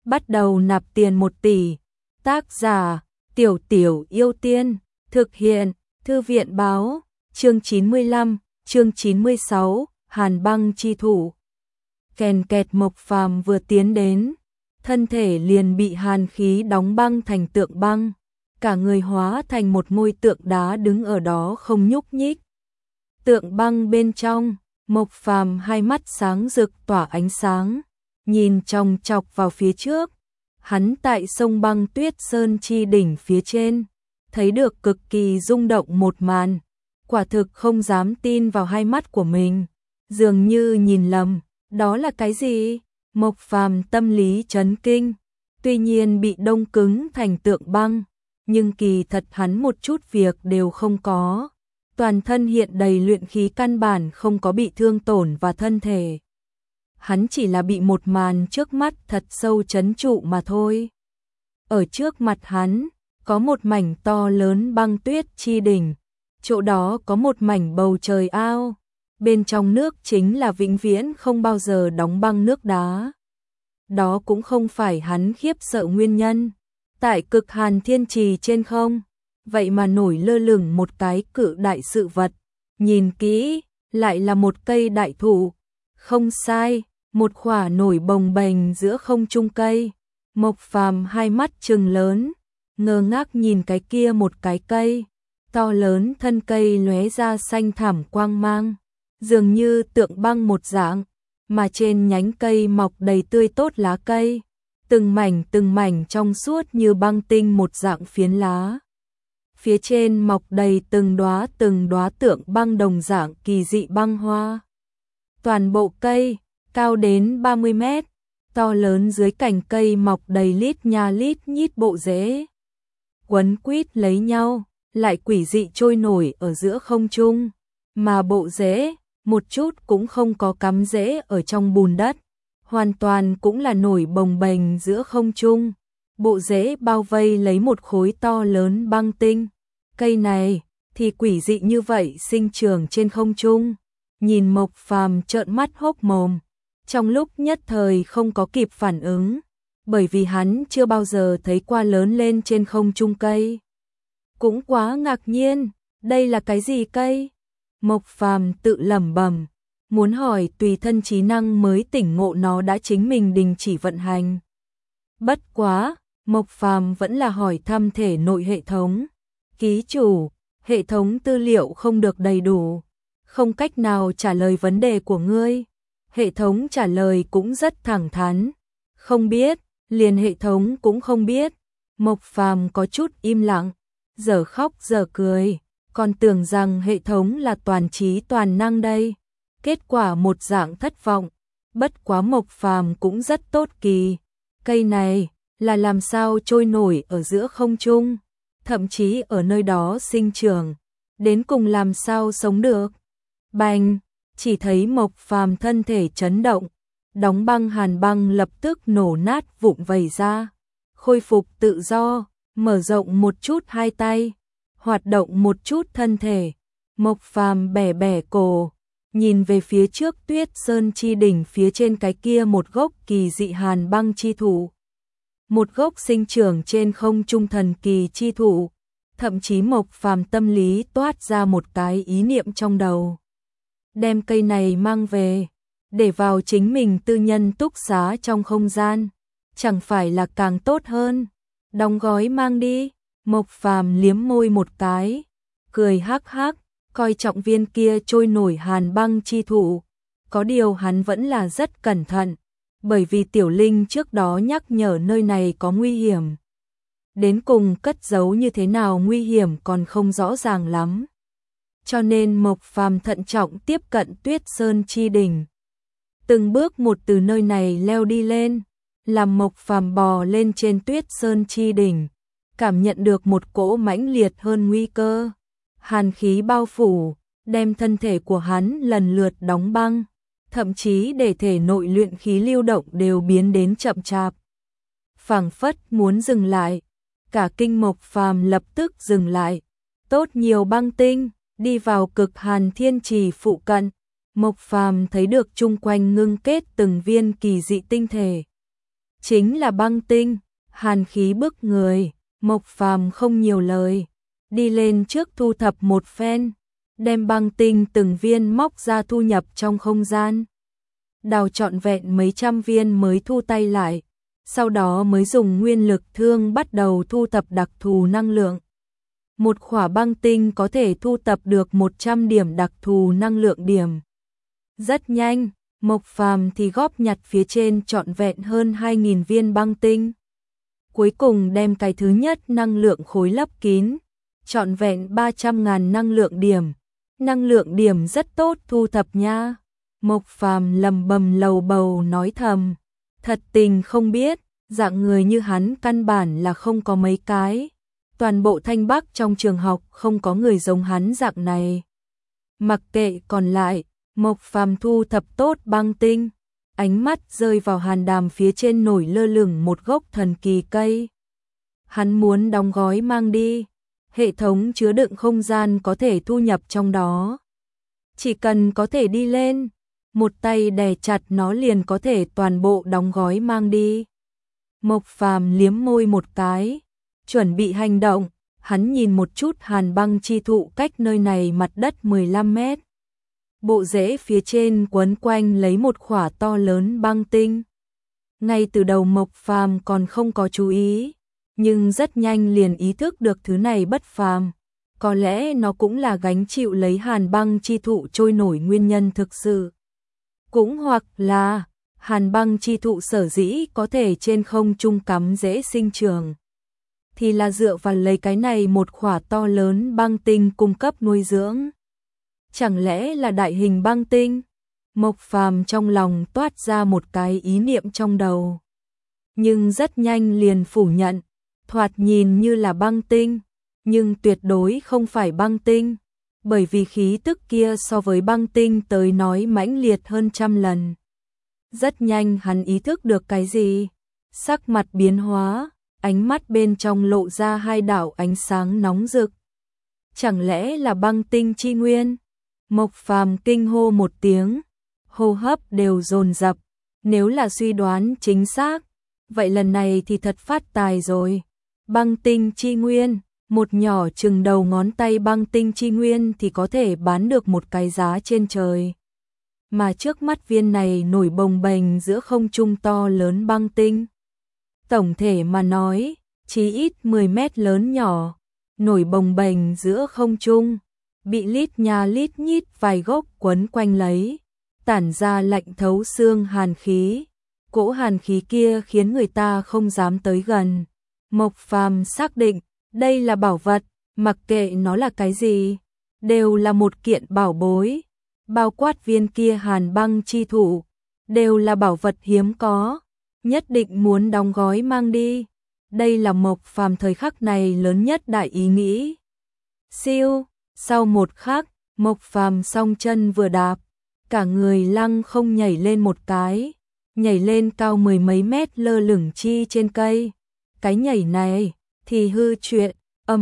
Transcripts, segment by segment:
bắt đầu nạp tiền 1 tỷ. Tác giả: Tiểu Tiểu Yêu Tiên. Thực hiện: Thư viện báo. Chương 95, chương 96, Hàn băng chi thủ. Kèn kẹt. Mộc Phàm vừa tiến đến, thân thể liền bị hàn khí đóng băng thành tượng băng, cả người hóa thành một ngôi tượng đá đứng ở đó không nhúc nhích. Tượng băng bên trong, Mộc Phàm hai mắt sáng rực tỏa ánh sáng, nhìn chòng chọc vào phía trước. Hắn tại sông băng Tuyết Sơn chi đỉnh phía trên, thấy được cực kỳ rung động một màn, quả thực không dám tin vào hai mắt của mình, dường như nhìn lầm. Đó là cái gì? Mộc Phàm tâm lý chấn kinh, tuy nhiên bị đông cứng thành tượng băng, nhưng kỳ thật hắn một chút việc đều không có. Toàn thân hiện đầy luyện khí, căn bản không có bị thương tổn và thân thể. Hắn chỉ là bị một màn trước mắt thật sâu chấn trụ mà thôi. Ở trước mặt hắn, có một mảnh to lớn băng tuyết chi đỉnh, chỗ đó có một mảnh bầu trời ao, bên trong nước chính là vĩnh viễn không bao giờ đóng băng nước đá. Đó cũng không phải hắn khiếp sợ nguyên nhân. Tại Cực Hàn Thiên Trì trên không, vậy mà nổi lơ lửng một cái cự đại sự vật, nhìn kỹ, lại là một cây đại thụ. Không sai, một khỏa nổi bồng bềnh giữa không trung cây. Mộc Phàm hai mắt trừng lớn, ngơ ngác nhìn cái kia một cái cây, to lớn, thân cây lóe ra xanh thẳm quang mang, dường như tượng băng một dạng, mà trên nhánh cây mọc đầy tươi tốt lá cây, từng mảnh trong suốt như băng tinh một dạng phiến lá. Phía trên mọc đầy từng đóa tượng băng đồng dạng kỳ dị băng hoa. Toàn bộ cây cao đến 30 mét, to lớn, dưới cành cây mọc đầy lít nha lít nhít bộ rễ, quấn quýt lấy nhau, lại quỷ dị trôi nổi ở giữa không trung, mà bộ rễ một chút cũng không có cắm rễ ở trong bùn đất, hoàn toàn cũng là nổi bồng bềnh giữa không trung. Bộ rễ bao vây lấy một khối to lớn băng tinh. Cây này thì quỷ dị như vậy sinh trưởng trên không trung, nhìn Mộc Phàm trợn mắt hốc mồm, trong lúc nhất thời không có kịp phản ứng, bởi vì hắn chưa bao giờ thấy qua lớn lên trên không trung cây. Cũng quá ngạc nhiên, đây là cái gì cây? Mộc Phàm tự lẩm bẩm, muốn hỏi tùy thân trí năng mới tỉnh ngộ nó đã chính mình đình chỉ vận hành. Bất quá, Mộc Phàm vẫn là hỏi thăm thể nội hệ thống. Ký chủ, hệ thống tư liệu không được đầy đủ, không cách nào trả lời vấn đề của ngươi. Hệ thống trả lời cũng rất thẳng thắn, không biết, liền hệ thống cũng không biết. Mộc Phàm có chút im lặng, giờ khóc giờ cười, còn tưởng rằng hệ thống là toàn trí toàn năng đây. Kết quả một dạng thất vọng, bất quá Mộc Phàm cũng rất tốt kỳ. Cây này là làm sao trôi nổi ở giữa không trung, thậm chí ở nơi đó sinh trưởng, đến cùng làm sao sống được. Bành, chỉ thấy Mộc Phàm thân thể chấn động, đóng băng hàn băng lập tức nổ nát vụn vẩy ra, khôi phục tự do, mở rộng một chút hai tay, hoạt động một chút thân thể. Mộc Phàm bẻ bẻ cổ, nhìn về phía trước Tuyết Sơn chi đỉnh phía trên cái kia một gốc kỳ dị hàn băng chi thụ. Một gốc sinh trưởng trên không trung thần kỳ chi thụ, thậm chí Mộc Phàm tâm lý toát ra một cái ý niệm trong đầu. Đem cây này mang về, để vào chính mình tư nhân túc xá trong không gian, chẳng phải là càng tốt hơn. Đóng gói mang đi. Mộc Phàm liếm môi một cái, cười hắc hắc, coi trọng viên kia trôi nổi hàn băng chi thụ. Có điều hắn vẫn là rất cẩn thận, bởi vì Tiểu Linh trước đó nhắc nhở nơi này có nguy hiểm. Đến cùng cất giấu như thế nào nguy hiểm còn không rõ ràng lắm. Cho nên Mộc Phàm thận trọng tiếp cận Tuyết Sơn chi đỉnh. Từng bước một từ nơi này leo đi lên, làm Mộc Phàm bò lên trên Tuyết Sơn chi đỉnh, cảm nhận được một cỗ mãnh liệt hơn nguy cơ. Hàn khí bao phủ, đem thân thể của hắn lần lượt đóng băng, thậm chí để thể nội luyện khí lưu động đều biến đến chậm chạp. Phảng phất muốn dừng lại, cả kinh Mộc Phàm lập tức dừng lại. Tốt nhiều băng tinh, đi vào Cực Hàn Thiên Trì phụ cận, Mộc Phàm thấy được chung quanh ngưng kết từng viên kỳ dị tinh thể. chính là băng tinh, hàn khí bức người. Mộc Phàm không nhiều lời, đi lên trước thu thập một phen, đem băng tinh từng viên móc ra thu nhập trong không gian. Đào trọn vẹn mấy trăm viên mới thu tay lại, sau đó mới dùng nguyên lực thương bắt đầu thu thập đặc thù năng lượng. Một khỏa băng tinh có thể thu thập được 100 điểm đặc thù năng lượng điểm. Rất nhanh, Mộc Phàm thì góp nhặt phía trên trọn vẹn hơn 2.000 viên băng tinh. Cuối cùng đem cái thứ nhất năng lượng khối lấp kín, trọn vẹn 300.000 năng lượng điểm. Năng lượng điểm rất tốt thu thập nha. Mộc Phàm lầm bầm lầu bầu nói thầm, thật tình không biết, dạng người như hắn căn bản là không có mấy cái. Toàn bộ Thanh Bắc trong trường học không có người giống hắn dạng này. Mặc kệ còn lại, Mộc Phàm thu thập tốt băng tinh, ánh mắt rơi vào hàn đàm phía trên nổi lơ lửng một gốc thần kỳ cây. Hắn muốn đóng gói mang đi, hệ thống chứa đựng không gian có thể thu nhập trong đó. Chỉ cần có thể đi lên, một tay đè chặt nó liền có thể toàn bộ đóng gói mang đi. Mộc Phàm liếm môi một cái, chuẩn bị hành động, hắn nhìn một chút hàn băng chi thụ cách nơi này mặt đất 15 mét. Bộ rễ phía trên quấn quanh lấy một khỏa to lớn băng tinh. Ngay từ đầu Mộc Phàm còn không có chú ý, nhưng rất nhanh liền ý thức được thứ này bất phàm. Có lẽ nó cũng là gánh chịu lấy hàn băng chi thụ trôi nổi nguyên nhân thực sự. Cũng hoặc là hàn băng chi thụ sở dĩ có thể trên không trung cắm rễ sinh trưởng, thì là dựa vào lấy cái này một khỏa to lớn băng tinh cung cấp nuôi dưỡng. Chẳng lẽ là đại hình băng tinh? Mộc Phàm trong lòng toát ra một cái ý niệm trong đầu. Nhưng rất nhanh liền phủ nhận, thoạt nhìn như là băng tinh, nhưng tuyệt đối không phải băng tinh, bởi vì khí tức kia so với băng tinh tới nói mãnh liệt hơn trăm lần. Rất nhanh hắn ý thức được cái gì, sắc mặt biến hóa, ánh mắt bên trong lộ ra hai đạo ánh sáng nóng rực. Chẳng lẽ là băng tinh chi nguyên? Mộc Phàm kinh hô một tiếng, hô hấp đều dồn dập, nếu là suy đoán chính xác, vậy lần này thì thật phát tài rồi. Băng tinh chi nguyên, một nhỏ chừng đầu ngón tay băng tinh chi nguyên thì có thể bán được một cái giá trên trời. Mà trước mắt viên này nổi bồng bềnh giữa không trung to lớn băng tinh. Tổng thể mà nói, chí ít 10 mét lớn nhỏ, nổi bồng bềnh giữa không trung, bị lít nha lít nhít vài gốc quấn quanh lấy, tản ra lạnh thấu xương hàn khí. Cỗ hàn khí kia khiến người ta không dám tới gần. Mộc Phàm xác định, đây là bảo vật, mặc kệ nó là cái gì, đều là một kiện bảo bối. Bao quát viên kia hàn băng chi thụ, đều là bảo vật hiếm có, nhất định muốn đóng gói mang đi. Đây là Mộc Phàm thời khắc này lớn nhất đại ý nghĩ. Siêu, sau một khắc, Mộc Phàm song chân vừa đạp, cả người lăng không nhảy lên một cái, nhảy lên cao 10 mấy mét lơ lửng chi trên cây. Cái nhảy này thì hư chuyện,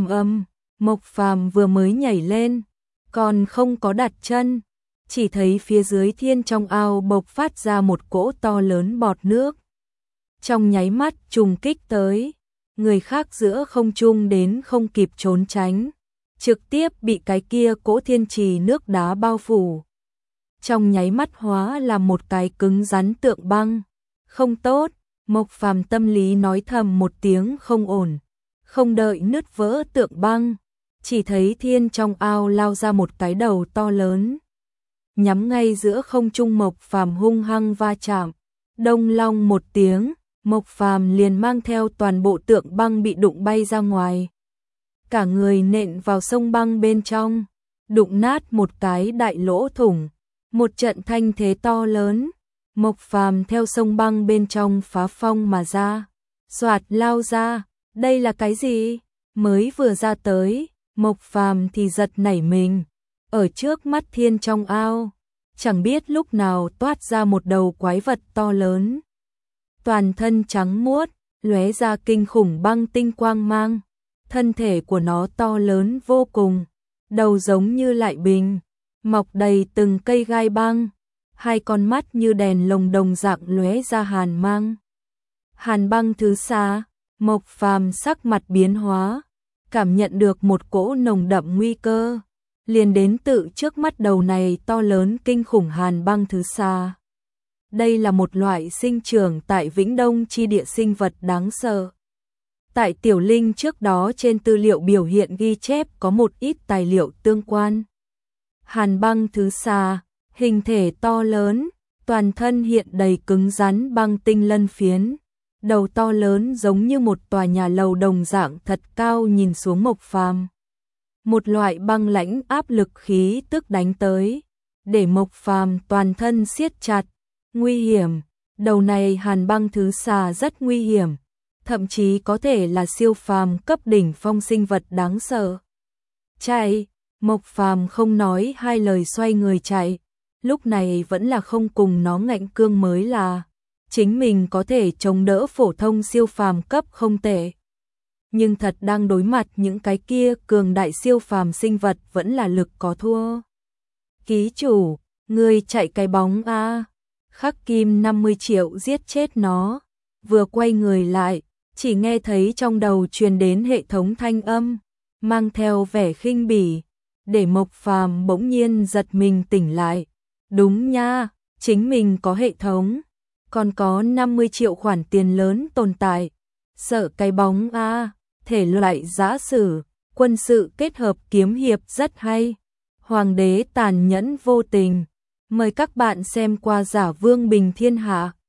Mộc Phàm vừa mới nhảy lên, còn không có đặt chân, chỉ thấy phía dưới thiên trong ao bộc phát ra một cỗ to lớn bọt nước. Trong nháy mắt trùng kích tới, người khác giữa không trung đến không kịp trốn tránh, trực tiếp bị cái kia cỗ thiên trì nước đá bao phủ. Trong nháy mắt hóa là một cái cứng rắn tượng băng. Không tốt, Mộc Phàm tâm lý nói thầm một tiếng không ổn, không đợi nứt vỡ tượng băng, chỉ thấy thiên trong ao lao ra một cái đầu to lớn, nhắm ngay giữa không trung Mộc Phàm hung hăng va chạm. Đông long một tiếng, Mộc Phàm liền mang theo toàn bộ tượng băng bị đụng bay ra ngoài. Cả người nện vào sông băng bên trong, đụng nát một cái đại lỗ thủng, một trận thanh thế to lớn. Mộc Phàm theo sông băng bên trong phá phong mà ra, xoạt lao ra. Đây là cái gì? Mới vừa ra tới, Mộc Phàm thì giật nảy mình. Ở trước mắt thiên trong ao, chẳng biết lúc nào toát ra một đầu quái vật to lớn. Toàn thân trắng muốt, lóe ra kinh khủng băng tinh quang mang. Thân thể của nó to lớn vô cùng, đầu giống như lại bình, mọc đầy từng cây gai băng. Hai con mắt như đèn lồng đồng dạng lóe ra hàn mang. Hàn Băng thứ xa, Mộc Phàm sắc mặt biến hóa, cảm nhận được một cỗ nồng đậm nguy cơ, liền đến tự trước mắt đầu này to lớn kinh khủng Hàn Băng thứ xa. Đây là một loại sinh trưởng tại Vĩnh Đông chi địa sinh vật đáng sợ. Tại Tiểu Linh trước đó trên tư liệu biểu hiện ghi chép có một ít tài liệu tương quan. Hàn Băng thứ xa, hình thể to lớn, toàn thân hiện đầy cứng rắn băng tinh lân phiến, đầu to lớn giống như một tòa nhà lầu đồng dạng thật cao nhìn xuống Mộc Phàm. Một loại băng lãnh áp lực khí tức đánh tới, để Mộc Phàm toàn thân siết chặt, nguy hiểm, đầu này Hàn Băng thứ xa rất nguy hiểm, thậm chí có thể là siêu phàm cấp đỉnh phong sinh vật đáng sợ. Chạy, Mộc Phàm không nói hai lời xoay người chạy, lúc này vẫn là không cùng nó ngạnh cương mới là chính mình có thể chống đỡ phổ thông siêu phàm cấp không tệ. Nhưng thật đang đối mặt những cái kia cường đại siêu phàm sinh vật vẫn là lực có thua. Ký chủ, người chạy cái bóng a. Khắc Kim 50 triệu giết chết nó. Vừa quay người lại, chỉ nghe thấy trong đầu truyền đến hệ thống thanh âm, mang theo vẻ khinh bỉ, để Mộc Phàm bỗng nhiên giật mình tỉnh lại. Đúng nha, chính mình có hệ thống, còn có 50 triệu khoản tiền lớn tồn tại. Sợ cái bóng a, thể loại giã sử, quân sự kết hợp kiếm hiệp rất hay. Hoàng đế tàn nhẫn vô tình. Mời các bạn xem qua Giả Vương Bình Thiên Hạ.